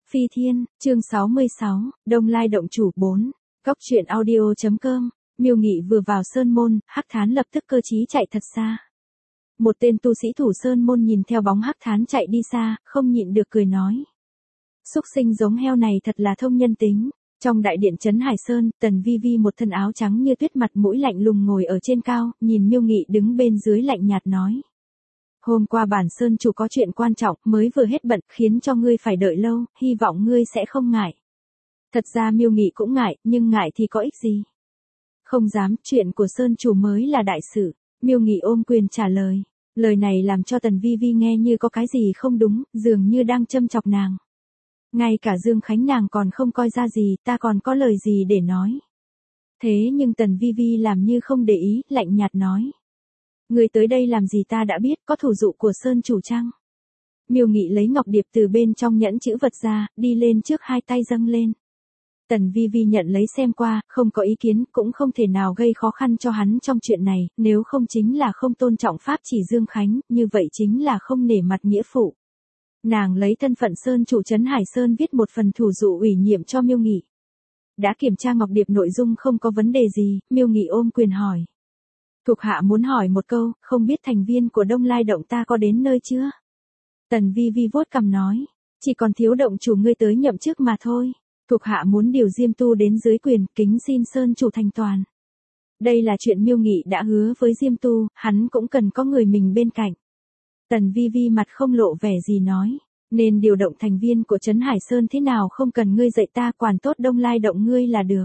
Phi Thiên, chương 66, Đông Lai động chủ 4, Cóc truyện audio.com, Miêu Nghị vừa vào sơn môn, Hắc Thán lập tức cơ trí chạy thật xa. Một tên tu sĩ thủ sơn môn nhìn theo bóng Hắc Thán chạy đi xa, không nhịn được cười nói. Súc sinh giống heo này thật là thông nhân tính. Trong đại điện trấn Hải Sơn, Tần Vi Vi một thân áo trắng như tuyết mặt mũi lạnh lùng ngồi ở trên cao, nhìn Miêu Nghị đứng bên dưới lạnh nhạt nói. Hôm qua bản sơn chủ có chuyện quan trọng, mới vừa hết bận, khiến cho ngươi phải đợi lâu, hy vọng ngươi sẽ không ngại. Thật ra Miêu Nghị cũng ngại, nhưng ngại thì có ích gì? Không dám, chuyện của sơn chủ mới là đại sự. Miêu Nghị ôm quyền trả lời. Lời này làm cho Tần Vi Vi nghe như có cái gì không đúng, dường như đang châm chọc nàng. Ngay cả Dương Khánh nàng còn không coi ra gì, ta còn có lời gì để nói. Thế nhưng Tần Vi Vi làm như không để ý, lạnh nhạt nói. Người tới đây làm gì ta đã biết, có thủ dụ của sơn chủ chăng? Miêu Nghị lấy ngọc điệp từ bên trong nhẫn chữ vật ra, đi lên trước hai tay dâng lên. Tần Vi Vi nhận lấy xem qua, không có ý kiến, cũng không thể nào gây khó khăn cho hắn trong chuyện này, nếu không chính là không tôn trọng pháp chỉ Dương Khánh, như vậy chính là không nể mặt nghĩa phụ. Nàng lấy thân phận sơn chủ trấn Hải Sơn viết một phần thủ dụ ủy nhiệm cho Miêu Nghị. Đã kiểm tra ngọc điệp nội dung không có vấn đề gì, Miêu Nghị ôm quyền hỏi. Thuộc hạ muốn hỏi một câu, không biết thành viên của Đông Lai động ta có đến nơi chưa? Tần Vi Vi vuốt cằm nói, chỉ còn thiếu động chủ ngươi tới nhậm chức mà thôi. Thuộc hạ muốn điều Diêm Tu đến dưới quyền, kính xin sơn chủ thành toàn. Đây là chuyện Miêu Nghị đã hứa với Diêm Tu, hắn cũng cần có người mình bên cạnh. Tần Vi Vi mặt không lộ vẻ gì nói, nên điều động thành viên của trấn Hải Sơn thế nào không cần ngươi dạy ta, quản tốt Đông Lai động ngươi là được.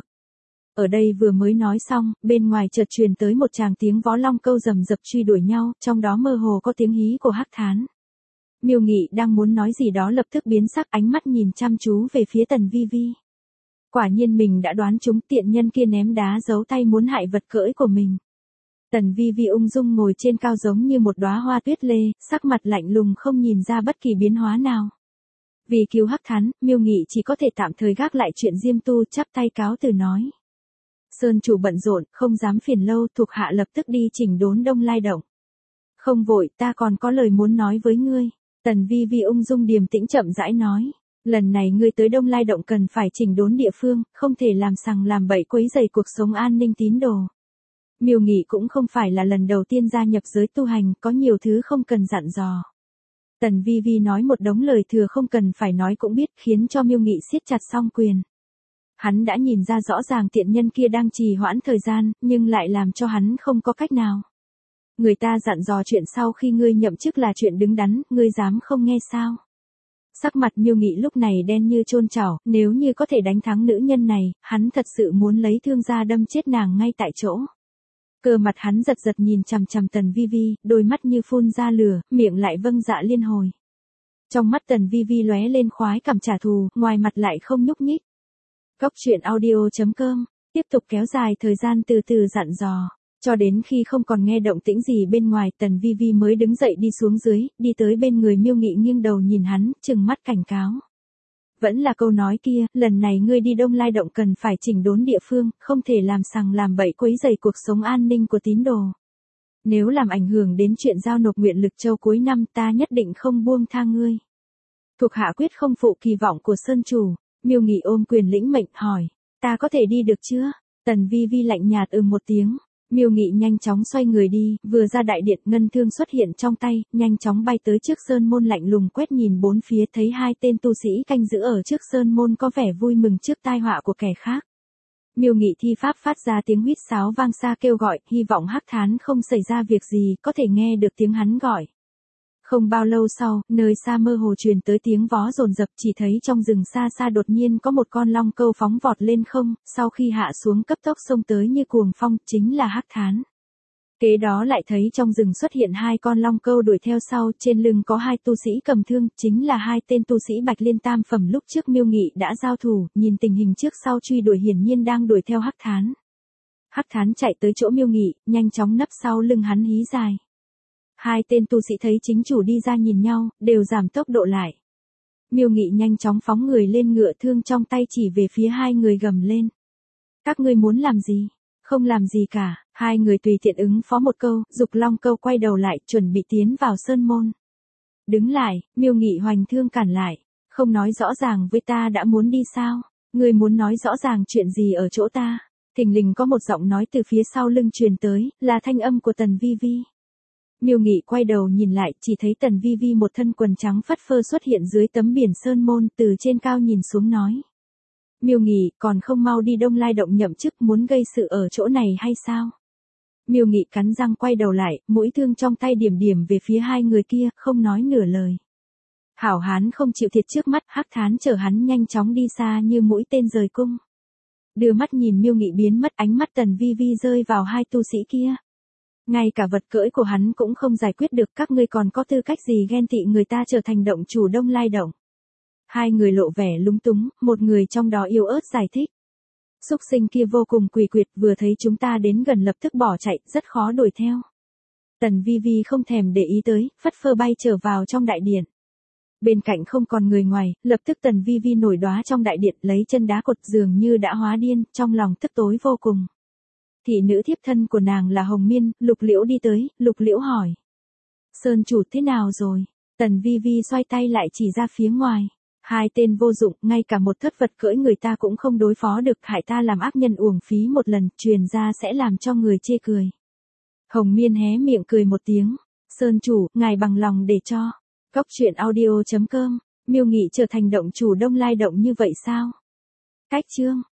Ở đây vừa mới nói xong, bên ngoài chợt truyền tới một tràng tiếng vó long câu rầm rập truy đuổi nhau, trong đó mơ hồ có tiếng hí của Hắc Thán. Miêu Nghị đang muốn nói gì đó lập tức biến sắc, ánh mắt nhìn chăm chú về phía Tần Vi Vi. Quả nhiên mình đã đoán trúng, tiện nhân kia ném đá giấu tay muốn hại vật cưỡi của mình. Tần Vi Vi ung dung ngồi trên cao giống như một đóa hoa tuyết lê, sắc mặt lạnh lùng không nhìn ra bất kỳ biến hóa nào. Vì cứu Hắc Thán, Miêu Nghị chỉ có thể tạm thời gác lại chuyện Diêm Tu, chắp tay cáo từ nói. Sơn chủ bận rộn, không dám phiền lâu, thuộc hạ lập tức đi chỉnh đốn Đông Lai động. Không vội, ta còn có lời muốn nói với ngươi. Tần Vi Vi ung dung điềm tĩnh chậm rãi nói. Lần này ngươi tới Đông Lai động cần phải chỉnh đốn địa phương, không thể làm sằng làm bậy quấy rầy cuộc sống an ninh tín đồ. Miêu Nghị cũng không phải là lần đầu tiên gia nhập giới tu hành, có nhiều thứ không cần dặn dò. Tần Vi Vi nói một đống lời thừa không cần phải nói cũng biết, khiến cho Miêu Nghị siết chặt song quyền. Hắn đã nhìn ra rõ ràng tiện nhân kia đang trì hoãn thời gian, nhưng lại làm cho hắn không có cách nào. Người ta dặn dò chuyện sau khi ngươi nhậm chức là chuyện đứng đắn, ngươi dám không nghe sao? Sắc mặt Miêu Nghị lúc này đen như chôn chảo, nếu như có thể đánh thắng nữ nhân này, hắn thật sự muốn lấy thương ra đâm chết nàng ngay tại chỗ. Cơ mặt hắn giật giật nhìn chằm chằm Tần Vi Vi, đôi mắt như phun ra lửa, miệng lại vâng dạ liên hồi. Trong mắt Tần Vi Vi lóe lên khoái cảm trả thù, ngoài mặt lại không nhúc nhích. Cóc truyện audio.com, tiếp tục kéo dài thời gian từ từ dặn dò, cho đến khi không còn nghe động tĩnh gì bên ngoài, Tần Vi Vi mới đứng dậy đi xuống dưới, đi tới bên người Miêu Nghị nghiêng đầu nhìn hắn, trừng mắt cảnh cáo. Vẫn là câu nói kia, lần này ngươi đi Đông Lai động cần phải chỉnh đốn địa phương, không thể làm sằng làm bậy quấy rầy cuộc sống an ninh của tín đồ. Nếu làm ảnh hưởng đến chuyện giao nộp nguyện lực châu cuối năm, ta nhất định không buông tha ngươi. Thuộc hạ quyết không phụ kỳ vọng của sơn chủ. Miêu Nghị ôm quyền lĩnh mệnh hỏi, ta có thể đi được chưa? Tần Vi Vi lạnh nhạt một tiếng. Miêu Nghị nhanh chóng xoay người đi, vừa ra đại điện ngân thương xuất hiện trong tay, nhanh chóng bay tới trước sơn môn lạnh lùng quét nhìn bốn phía, thấy hai tên tu sĩ canh giữ ở trước sơn môn có vẻ vui mừng trước tai họa của kẻ khác. Miêu Nghị thi pháp phát ra tiếng huýt sáo vang xa kêu gọi, hy vọng Hắc Thán không xảy ra việc gì, có thể nghe được tiếng hắn gọi. Không bao lâu sau, nơi xa mơ hồ truyền tới tiếng vó dồn dập, chỉ thấy trong rừng xa xa đột nhiên có một con long câu phóng vọt lên không, sau khi hạ xuống cấp tốc xông tới như cuồng phong, chính là Hắc Thán. Kế đó lại thấy trong rừng xuất hiện hai con long câu đuổi theo sau, trên lưng có hai tu sĩ cầm thương, chính là hai tên tu sĩ Bạch Liên tam phẩm lúc trước Miêu Nghị đã giao thủ, nhìn tình hình trước sau truy đuổi hiển nhiên đang đuổi theo Hắc Thán. Hắc Thán chạy tới chỗ Miêu Nghị, nhanh chóng nấp sau lưng hắn hí dài. Hai tên tu sĩ thấy chính chủ đi ra nhìn nhau, đều giảm tốc độ lại. Miêu Nghị nhanh chóng phóng người lên ngựa, thương trong tay chỉ về phía hai người gầm lên. Các ngươi muốn làm gì? Không làm gì cả, hai người tùy tiện ứng phó một câu, dục long câu quay đầu lại, chuẩn bị tiến vào sơn môn. Đứng lại, Miêu Nghị hoành thương cản lại. Không nói rõ ràng với ta đã muốn đi sao? Ngươi muốn nói rõ ràng chuyện gì ở chỗ ta? Thình lình có một giọng nói từ phía sau lưng truyền tới, là thanh âm của Tần Vi Vi. Miêu Nghị quay đầu nhìn lại, chỉ thấy Tần Vi Vi một thân quần trắng phất phơ xuất hiện dưới tấm biển sơn môn, từ trên cao nhìn xuống nói. Miêu Nghị, còn không mau đi Đông Lai động nhậm chức, muốn gây sự ở chỗ này hay sao? Miêu Nghị cắn răng quay đầu lại, mũi thương trong tay điểm điểm về phía hai người kia, không nói nửa lời. Hảo hán không chịu thiệt trước mắt, Hắc Thán chở hắn nhanh chóng đi xa như mũi tên rời cung. Đưa mắt nhìn Miêu Nghị biến mất, ánh mắt Tần Vi Vi rơi vào hai tu sĩ kia. Ngay cả vật cưỡi của hắn cũng không giải quyết được, các ngươi còn có tư cách gì ghen tị người ta trở thành động chủ Đông Lai động. Hai người lộ vẻ lúng túng, một người trong đó yếu ớt giải thích. Súc sinh kia vô cùng quỷ quyệt, vừa thấy chúng ta đến gần lập tức bỏ chạy, rất khó đuổi theo. Tần Vi Vi không thèm để ý tới, phất phơ bay trở vào trong đại điện. Bên cạnh không còn người ngoài, lập tức Tần Vi Vi nổi đóa trong đại điện, lấy chân đá cột, dường như đã hóa điên, trong lòng tức tối vô cùng. Thị nữ thiếp thân của nàng là Hồng Miên, Lục Liễu đi tới, Lục Liễu hỏi. Sơn chủ thế nào rồi? Tần Vi Vi xoay tay lại chỉ ra phía ngoài. Hai tên vô dụng, ngay cả một thất vật cưỡi người ta cũng không đối phó được, hại ta làm ác nhân uổng phí một lần, truyền ra sẽ làm cho người chê cười. Hồng Miên hé miệng cười một tiếng. Sơn chủ, ngài bằng lòng để cho. Cóc truyện audio.com, Miêu Nghị trở thành động chủ Đông Lai động như vậy sao? Cách chương